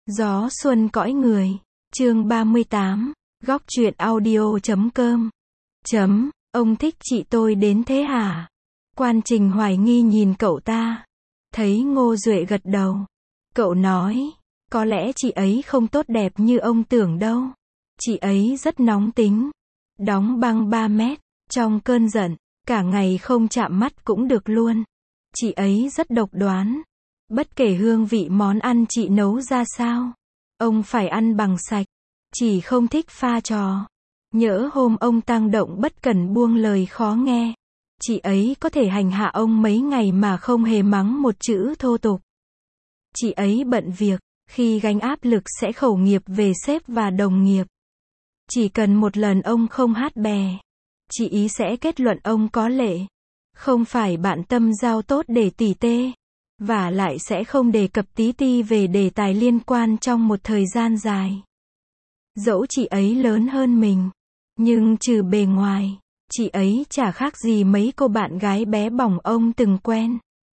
Gió xuân cõi người. Chương 38. Góc truyện audio.com. Ông thích chị tôi đến thế hả? Quan Trình hoài nghi nhìn cậu ta. Thấy Ngô Duệ gật đầu. Cậu nói, có lẽ chị ấy không tốt đẹp như ông tưởng đâu. Chị ấy rất nóng tính. Đóng băng 3 mét. Trong cơn giận, cả ngày không chạm mắt cũng được luôn. Chị ấy rất độc đoán. Bất kể hương vị món ăn chị nấu ra sao, ông phải ăn bằng sạch. Chỉ không thích pha trò. Nhỡ hôm ông tăng động bất cẩn buông lời khó nghe, chị ấy có thể hành hạ ông mấy ngày mà không hề mắng một chữ thô tục. Chị ấy bận việc, khi gánh áp lực sẽ khẩu nghiệp về sếp và đồng nghiệp. Chỉ cần một lần ông không hát bè, chị ý sẽ kết luận ông có lệ. Không phải bạn tâm giao tốt để tỉ tê. Và lại sẽ không đề cập tí ti về đề tài liên quan trong một thời gian dài. Dẫu chị ấy lớn hơn mình, nhưng trừ bề ngoài, chị ấy chả khác gì mấy cô bạn gái bé bỏng ông từng quen.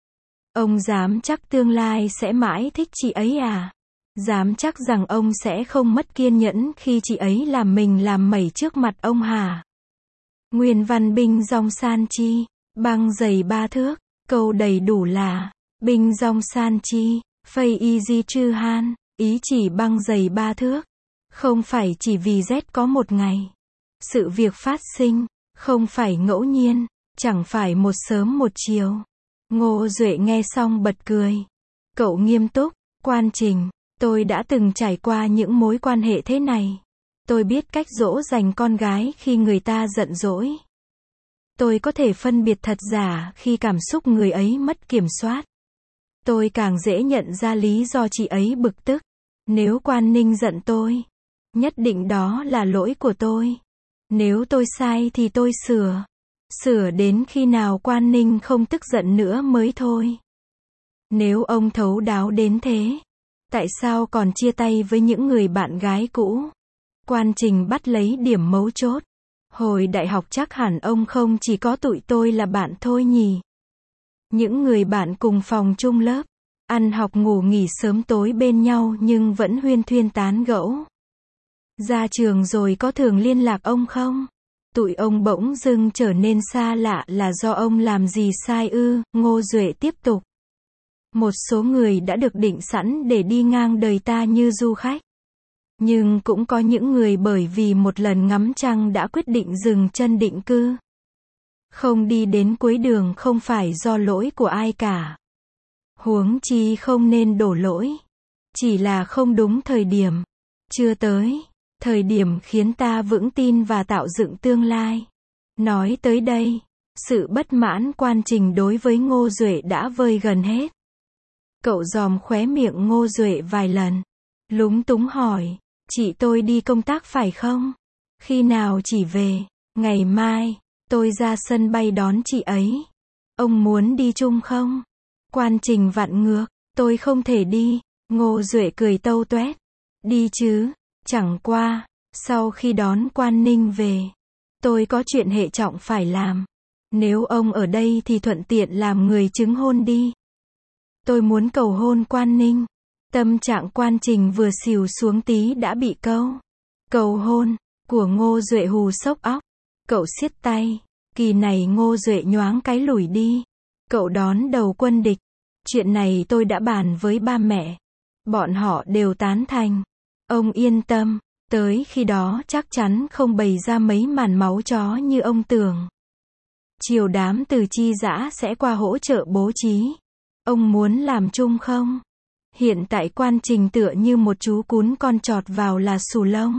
Ông dám chắc tương lai sẽ mãi thích chị ấy à? Dám chắc rằng ông sẽ không mất kiên nhẫn khi chị ấy làm mình làm mẩy trước mặt ông hả? Nguyên văn binh dong san chi, băng giày 3 thước, câu đầy đủ là binh dong san chi, phây easy chư han, ý chỉ băng giày 3 thước. Không phải chỉ vì rét có một ngày. Sự việc phát sinh, không phải ngẫu nhiên, chẳng phải một sớm một chiều. Ngô Duệ nghe xong bật cười. Cậu nghiêm túc, Quan Trình, tôi đã từng trải qua những mối quan hệ thế này. Tôi biết cách dỗ dành con gái khi người ta giận dỗi. Tôi có thể phân biệt thật giả khi cảm xúc người ấy mất kiểm soát. Tôi càng dễ nhận ra lý do chị ấy bực tức. Nếu Quan Ninh giận tôi, nhất định đó là lỗi của tôi. Nếu tôi sai thì tôi sửa. Sửa đến khi nào Quan Ninh không tức giận nữa mới thôi. Nếu ông thấu đáo đến thế, tại sao còn chia tay với những người bạn gái cũ? Quan Trình bắt lấy điểm mấu chốt. Hồi đại học chắc hẳn ông không chỉ có tụi tôi là bạn thôi nhỉ? Những người bạn cùng phòng chung lớp, ăn học ngủ nghỉ sớm tối bên nhau nhưng vẫn huyên thuyên tán gẫu. Ra trường rồi có thường liên lạc ông không? Tụi ông bỗng dưng trở nên xa lạ là do ông làm gì sai ư? Ngô Duệ tiếp tục. Một số người đã được định sẵn để đi ngang đời ta như du khách. Nhưng cũng có những người bởi vì một lần ngắm trăng đã quyết định dừng chân định cư. Không đi đến cuối đường không phải do lỗi của ai cả. Huống chi không nên đổ lỗi. Chỉ là không đúng thời điểm. Chưa tới thời điểm khiến ta vững tin và tạo dựng tương lai. Nói tới đây, sự bất mãn Quan Trình đối với Ngô Duệ đã vơi gần hết. Cậu dòm khóe miệng Ngô Duệ vài lần. Lúng túng hỏi, chị tôi đi công tác phải không? Khi nào chỉ về? Ngày mai, tôi ra sân bay đón chị ấy. Ông muốn đi chung không? Quan Trình vặn ngược, tôi không thể đi. Ngô Duệ cười tâu toét. Đi chứ, chẳng qua, sau khi đón Quan Ninh về, tôi có chuyện hệ trọng phải làm. Nếu ông ở đây thì thuận tiện làm người chứng hôn đi. Tôi muốn cầu hôn Quan Ninh. Tâm trạng Quan Trình vừa xìu xuống tí đã bị cầu hôn của Ngô Duệ hù sốc óc. Cậu siết tay. Kỳ này Ngô Duệ nhoáng cái lủi đi. Cậu đón đầu quân địch. Chuyện này tôi đã bàn với ba mẹ. Bọn họ đều tán thành. Ông yên tâm. Tới khi đó chắc chắn không bày ra mấy màn máu chó như ông tưởng. Chiều đám từ chi giã sẽ qua hỗ trợ bố trí. Ông muốn làm chung không? Hiện tại Quan Trình tựa như một chú cún con chọt vào là xù lông.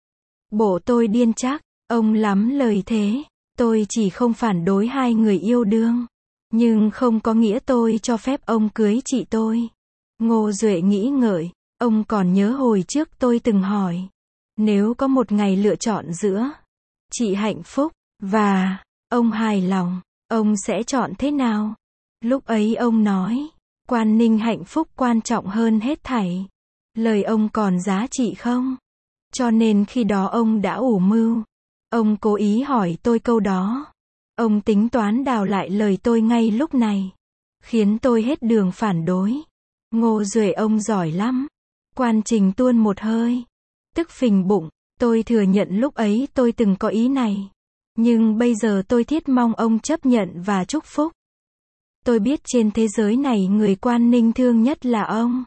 Bộ tôi điên chắc, ông lắm lời thế. Tôi chỉ không phản đối hai người yêu đương. Nhưng không có nghĩa tôi cho phép ông cưới chị tôi. Ngô Duệ nghĩ ngợi, ông còn nhớ hồi trước tôi từng hỏi. Nếu có một ngày lựa chọn giữa chị hạnh phúc và ông hài lòng, ông sẽ chọn thế nào? Lúc ấy ông nói, Quan Ninh hạnh phúc quan trọng hơn hết thảy. Lời ông còn giá trị không? Cho nên khi đó ông đã ủ mưu. Ông cố ý hỏi tôi câu đó. Ông tính toán đào lại lời tôi ngay lúc này. Khiến tôi hết đường phản đối. Ngô Duệ ông giỏi lắm. Quan Trình tuôn một hơi, tức phình bụng, tôi thừa nhận lúc ấy tôi từng có ý này. Nhưng bây giờ tôi thiết mong ông chấp nhận và chúc phúc. Tôi biết trên thế giới này người Quan Ninh thương nhất là ông.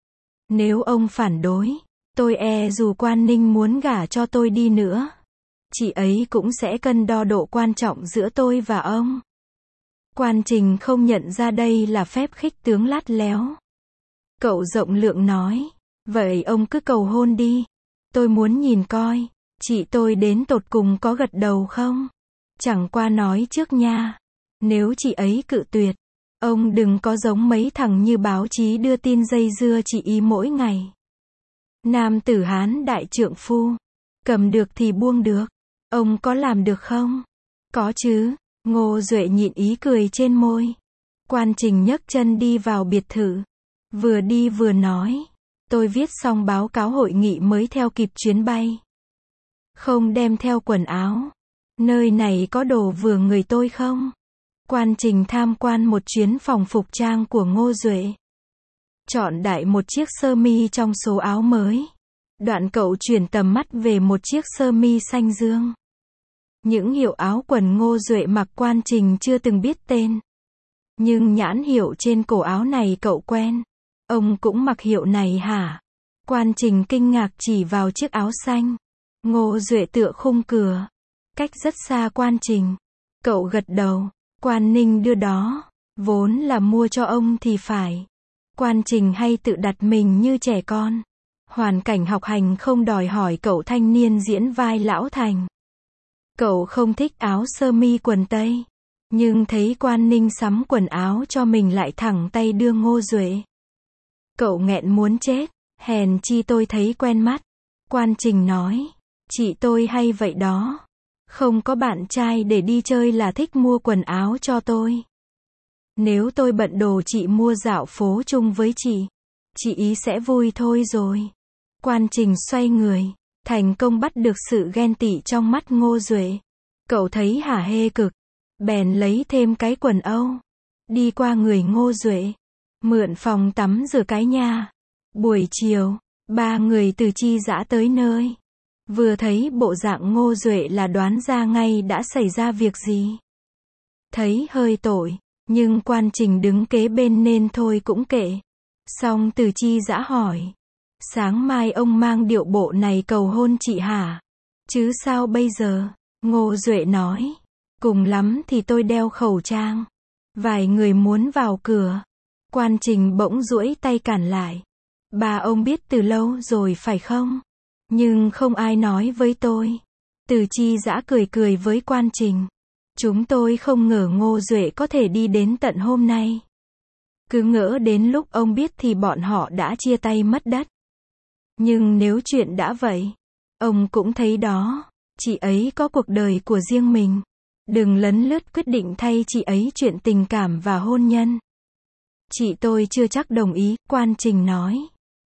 Nếu ông phản đối, tôi e dù Quan Ninh muốn gả cho tôi đi nữa, chị ấy cũng sẽ cân đo độ quan trọng giữa tôi và ông. Quan Trình không nhận ra đây là phép khích tướng lắt léo. Cậu rộng lượng nói, vậy ông cứ cầu hôn đi. Tôi muốn nhìn coi, chị tôi đến tột cùng có gật đầu không? Chẳng qua nói trước nha. Nếu chị ấy cự tuyệt, ông đừng có giống mấy thằng như báo chí đưa tin dây dưa chị ý mỗi ngày. Nam tử Hán đại trượng phu. Cầm được thì buông được. Ông có làm được không? Có chứ. Ngô Duệ nhịn ý cười trên môi. Quan Trình nhấc chân đi vào biệt thự. Vừa đi vừa nói. Tôi viết xong báo cáo hội nghị mới theo kịp chuyến bay. Không đem theo quần áo. Nơi này có đồ vừa người tôi không? Quan Trình tham quan một chuyến phòng phục trang của Ngô Duệ. Chọn đại một chiếc sơ mi trong số áo mới. Đoạn cậu chuyển tầm mắt về một chiếc sơ mi xanh dương. Những hiệu áo quần Ngô Duệ mặc Quan Trình chưa từng biết tên. Nhưng nhãn hiệu trên cổ áo này cậu quen. Ông cũng mặc hiệu này hả? Quan Trình kinh ngạc chỉ vào chiếc áo xanh. Ngô Duệ tựa khung cửa. Cách rất xa Quan Trình. Cậu gật đầu. Quan Ninh đưa đó. Vốn là mua cho ông thì phải. Quan Trình hay tự đặt mình như trẻ con. Hoàn cảnh học hành không đòi hỏi cậu thanh niên diễn vai lão thành. Cậu không thích áo sơ mi quần tây. Nhưng thấy Quan Ninh sắm quần áo cho mình lại thẳng tay đưa Ngô Duệ. Cậu nghẹn muốn chết. Hèn chi tôi thấy quen mắt. Quan Trình nói. Chị tôi hay vậy đó. Không có bạn trai để đi chơi là thích mua quần áo cho tôi. Nếu tôi bận đồ chị mua dạo phố chung với chị ý sẽ vui thôi rồi. Quan Trình xoay người, thành công bắt được sự ghen tị trong mắt Ngô Duệ. Cậu thấy hả hê cực, bèn lấy thêm cái quần Âu. Đi qua người Ngô Duệ, mượn phòng tắm rửa cái nha. Buổi chiều, ba người từ Chi Giã tới nơi. Vừa thấy bộ dạng Ngô Duệ là đoán ra ngay đã xảy ra việc gì. Thấy hơi tội, nhưng Quan Trình đứng kế bên nên thôi cũng kệ. Xong Từ Chi Giã hỏi. Sáng mai ông mang điệu bộ này cầu hôn chị hả? Chứ sao bây giờ? Ngô Duệ nói. Cùng lắm thì tôi đeo khẩu trang. Vài người muốn vào cửa. Quan Trình bỗng duỗi tay cản lại. Bà ông biết từ lâu rồi phải không? Nhưng không ai nói với tôi. Từ Chi Giã cười cười với Quan Trình. Chúng tôi không ngờ Ngô Duệ có thể đi đến tận hôm nay. Cứ ngỡ đến lúc ông biết thì bọn họ đã chia tay mất đất. Nhưng nếu chuyện đã vậy, ông cũng thấy đó, chị ấy có cuộc đời của riêng mình. Đừng lấn lướt quyết định thay chị ấy chuyện tình cảm và hôn nhân. Chị tôi chưa chắc đồng ý, Quan Trình nói.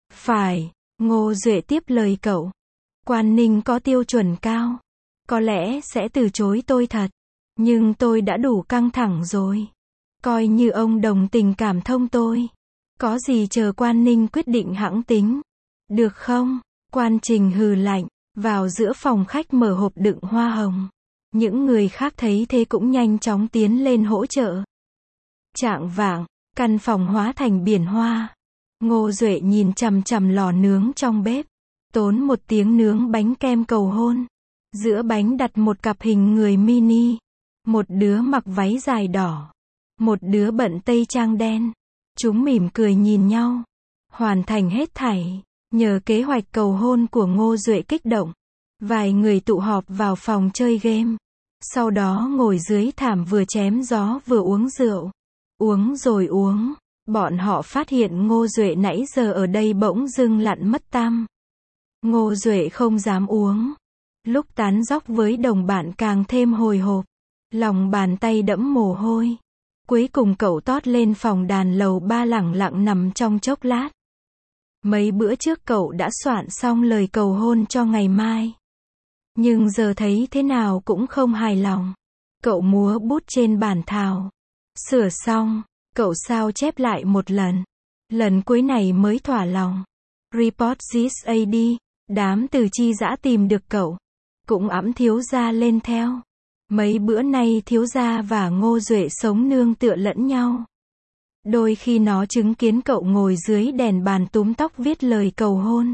Phải, Ngô Duệ tiếp lời cậu. Quan Ninh có tiêu chuẩn cao. Có lẽ sẽ từ chối tôi thật. Nhưng tôi đã đủ căng thẳng rồi. Coi như ông đồng tình cảm thông tôi. Có gì chờ Quan Ninh quyết định hẵng tính. Được không? Quan Trình hừ lạnh. Vào giữa phòng khách mở hộp đựng hoa hồng. Những người khác thấy thế cũng nhanh chóng tiến lên hỗ trợ. Chạng vạng, căn phòng hóa thành biển hoa. Ngô Duệ nhìn chằm chằm lò nướng trong bếp. Tốn một tiếng nướng bánh kem cầu hôn. Giữa bánh đặt một cặp hình người mini. Một đứa mặc váy dài đỏ. Một đứa bận tây trang đen. Chúng mỉm cười nhìn nhau. Hoàn thành hết thảy. Nhờ kế hoạch cầu hôn của Ngô Duệ kích động. Vài người tụ họp vào phòng chơi game. Sau đó ngồi dưới thảm vừa chém gió vừa uống rượu. Uống rồi uống. Bọn họ phát hiện Ngô Duệ nãy giờ ở đây bỗng dưng lặn mất tăm. Ngô Duệ không dám uống. Lúc tán dóc với đồng bạn càng thêm hồi hộp. Lòng bàn tay đẫm mồ hôi. Cuối cùng cậu tót lên phòng đàn lầu 3 lẳng lặng nằm trong chốc lát. Mấy bữa trước cậu đã soạn xong lời cầu hôn cho ngày mai. Nhưng giờ thấy thế nào cũng không hài lòng. Cậu múa bút trên bàn thảo. Sửa xong, cậu sao chép lại một lần. Lần cuối này mới thỏa lòng. Report this AD. Đám từ chi dã tìm được cậu. Cũng ẵm thiếu gia lên theo. Mấy bữa nay thiếu gia và Ngô Duệ sống nương tựa lẫn nhau. Đôi khi nó chứng kiến cậu ngồi dưới đèn bàn túm tóc viết lời cầu hôn.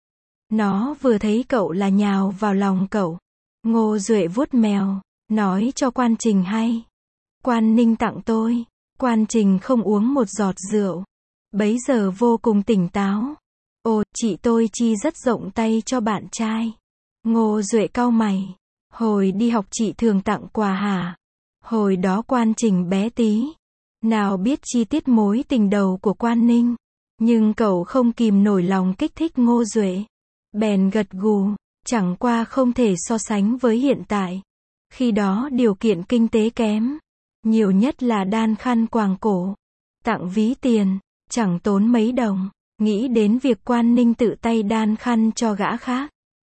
Nó vừa thấy cậu là nhào vào lòng cậu. Ngô Duệ vuốt mèo, nói cho Quan Trình hay. Quan Ninh tặng tôi. Quan Trình không uống một giọt rượu. Bấy giờ vô cùng tỉnh táo. Ồ, chị tôi chi rất rộng tay cho bạn trai. Ngô Duệ cau mày. Hồi đi học chị thường tặng quà hả? Hồi đó Quan Trình bé tí. Nào biết chi tiết mối tình đầu của Quan Ninh. Nhưng cậu không kìm nổi lòng kích thích Ngô Duệ. Bèn gật gù, chẳng qua không thể so sánh với hiện tại. Khi đó điều kiện kinh tế kém. Nhiều nhất là đan khăn quàng cổ. Tặng ví tiền, chẳng tốn mấy đồng. Nghĩ đến việc Quan Ninh tự tay đan khăn cho gã khác.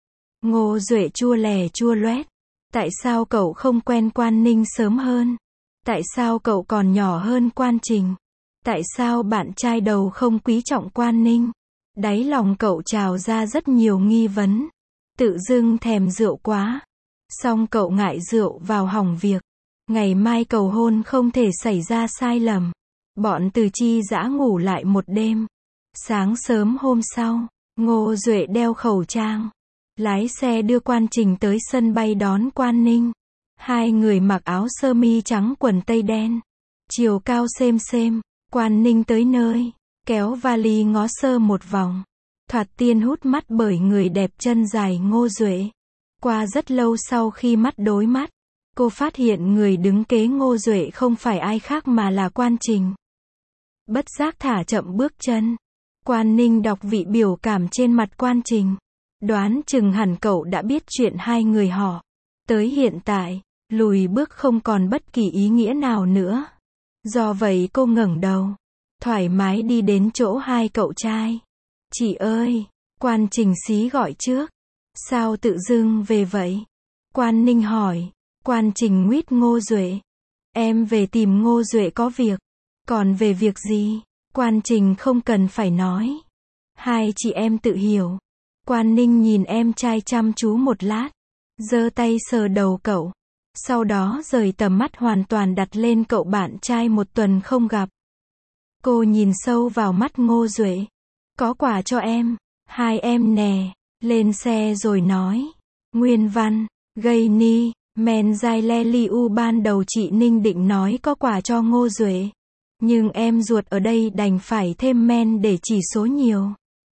Ngô Duệ chua lè chua loét. Tại sao cậu không quen Quan Ninh sớm hơn? Tại sao cậu còn nhỏ hơn Quan Trình? Tại sao bạn trai đầu không quý trọng Quan Ninh? Đáy lòng cậu trào ra rất nhiều nghi vấn. Tự dưng thèm rượu quá. Xong cậu ngại rượu vào hỏng việc. Ngày mai cầu hôn không thể xảy ra sai lầm. Bọn từ chi dã ngủ lại một đêm. Sáng sớm hôm sau, Ngô Duệ đeo khẩu trang. Lái xe đưa Quan Trình tới sân bay đón Quan Ninh. Hai người mặc áo sơ mi trắng quần tây đen. Chiều cao xêm. Quan Ninh tới nơi, kéo vali ngó sơ một vòng. Thoạt tiên hút mắt bởi người đẹp chân dài Ngô Duệ. Qua rất lâu sau khi mắt đối mắt, cô phát hiện người đứng kế Ngô Duệ không phải ai khác mà là Quan Trình. Bất giác thả chậm bước chân. Quan Ninh đọc vị biểu cảm trên mặt Quan Trình. Đoán chừng hẳn cậu đã biết chuyện hai người họ. Tới hiện tại, lùi bước không còn bất kỳ ý nghĩa nào nữa. Do vậy cô ngẩng đầu, thoải mái đi đến chỗ hai cậu trai. Chị ơi, Quan Trình xí gọi trước. Sao tự dưng về vậy? Quan Ninh hỏi. Quan Trình nguýt Ngô Duệ. Em về tìm Ngô Duệ có việc. Còn về việc gì? Quan Trình không cần phải nói. Hai chị em tự hiểu. Quan Ninh nhìn em trai chăm chú một lát. Giơ tay sờ đầu cậu. Sau đó rời tầm mắt hoàn toàn đặt lên cậu bạn trai một tuần không gặp. Cô nhìn sâu vào mắt Ngô Duệ. Có quà cho em. Hai em nè. Lên xe rồi nói. Nguyên văn. Gây ni. Men dai le liu ban đầu chị Ninh định nói có quà cho Ngô Duệ. Nhưng em ruột ở đây đành phải thêm men để chỉ số nhiều.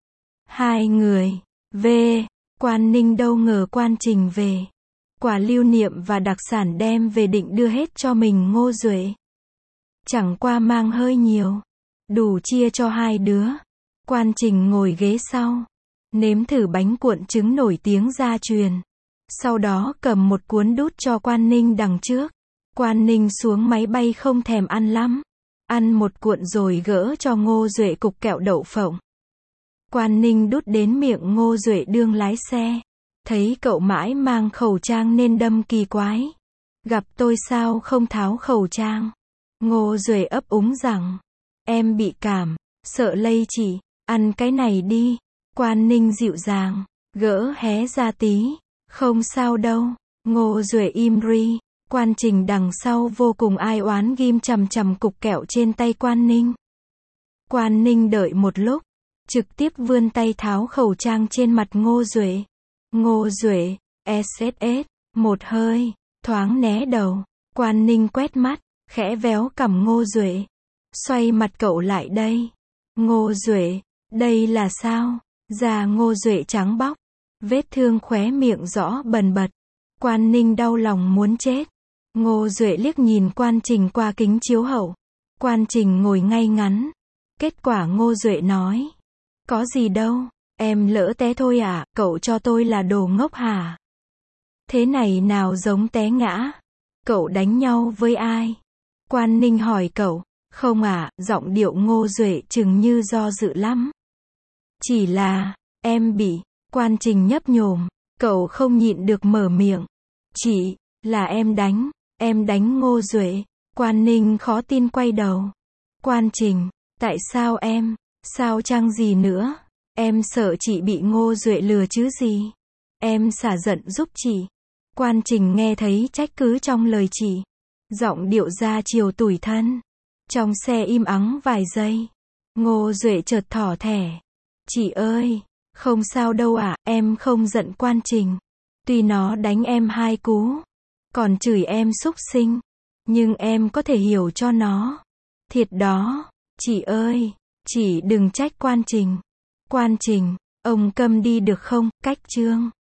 Hai người. Về. Quan Ninh đâu ngờ Quan Trình về. Quà lưu niệm và đặc sản đem về định đưa hết cho mình Ngô Duệ. Chẳng qua mang hơi nhiều. Đủ chia cho hai đứa. Quan Trình ngồi ghế sau. Nếm thử bánh cuộn trứng nổi tiếng gia truyền. Sau đó cầm một cuốn đút cho Quan Ninh đằng trước. Quan Ninh xuống máy bay không thèm ăn lắm. Ăn một cuộn rồi gỡ cho Ngô Duệ cục kẹo đậu phộng. Quan Ninh đút đến miệng Ngô Duệ đương lái xe. Thấy cậu mãi mang khẩu trang nên đâm kỳ quái. Gặp tôi sao không tháo khẩu trang? Ngô Duệ ấp úng rằng. Em bị cảm, sợ lây chị, ăn cái này đi. Quan Ninh dịu dàng, gỡ hé ra tí. Không sao đâu. Ngô Duệ im ri. Quan Trình đằng sau vô cùng ai oán ghim chằm chằm cục kẹo trên tay Quan Ninh. Quan Ninh đợi một lúc, trực tiếp vươn tay tháo khẩu trang trên mặt Ngô Duệ. Ngô Duệ, SSS, một hơi, thoáng né đầu. Quan Ninh quét mắt, khẽ véo cằm Ngô Duệ. Xoay mặt cậu lại đây. Ngô Duệ, đây là sao? Da Ngô Duệ trắng bóc. Vết thương khóe miệng rõ bần bật. Quan Ninh đau lòng muốn chết. Ngô Duệ liếc nhìn Quan Trình qua kính chiếu hậu. Quan Trình ngồi ngay ngắn. Kết quả Ngô Duệ nói. Có gì đâu, em lỡ té thôi à, cậu cho tôi là đồ ngốc hả? Thế này nào giống té ngã. Cậu đánh nhau với ai? Quan Ninh hỏi cậu. Không à, giọng điệu Ngô Duệ chừng như do dự lắm. Chỉ là, em bị. Quan Trình nhấp nhổm. Cậu không nhịn được mở miệng. Chỉ là em đánh Ngô Duệ. Quan Ninh khó tin quay đầu. Quan Trình, tại sao em? Sao chăng gì nữa? Em sợ chị bị Ngô Duệ lừa chứ gì. Em xả giận giúp chị. Quan Trình nghe thấy trách cứ trong lời chị. Giọng điệu ra chiều tủi thân. Trong xe im ắng vài giây. Ngô Duệ chợt thỏ thẻ. Chị ơi, không sao đâu ạ, em không giận Quan Trình. Tuy nó đánh em 2 cú, còn chửi em súc sinh, nhưng em có thể hiểu cho nó. Thiệt đó, chị ơi, chị đừng trách Quan Trình. Quan Trình, ông câm đi được không, cách chương.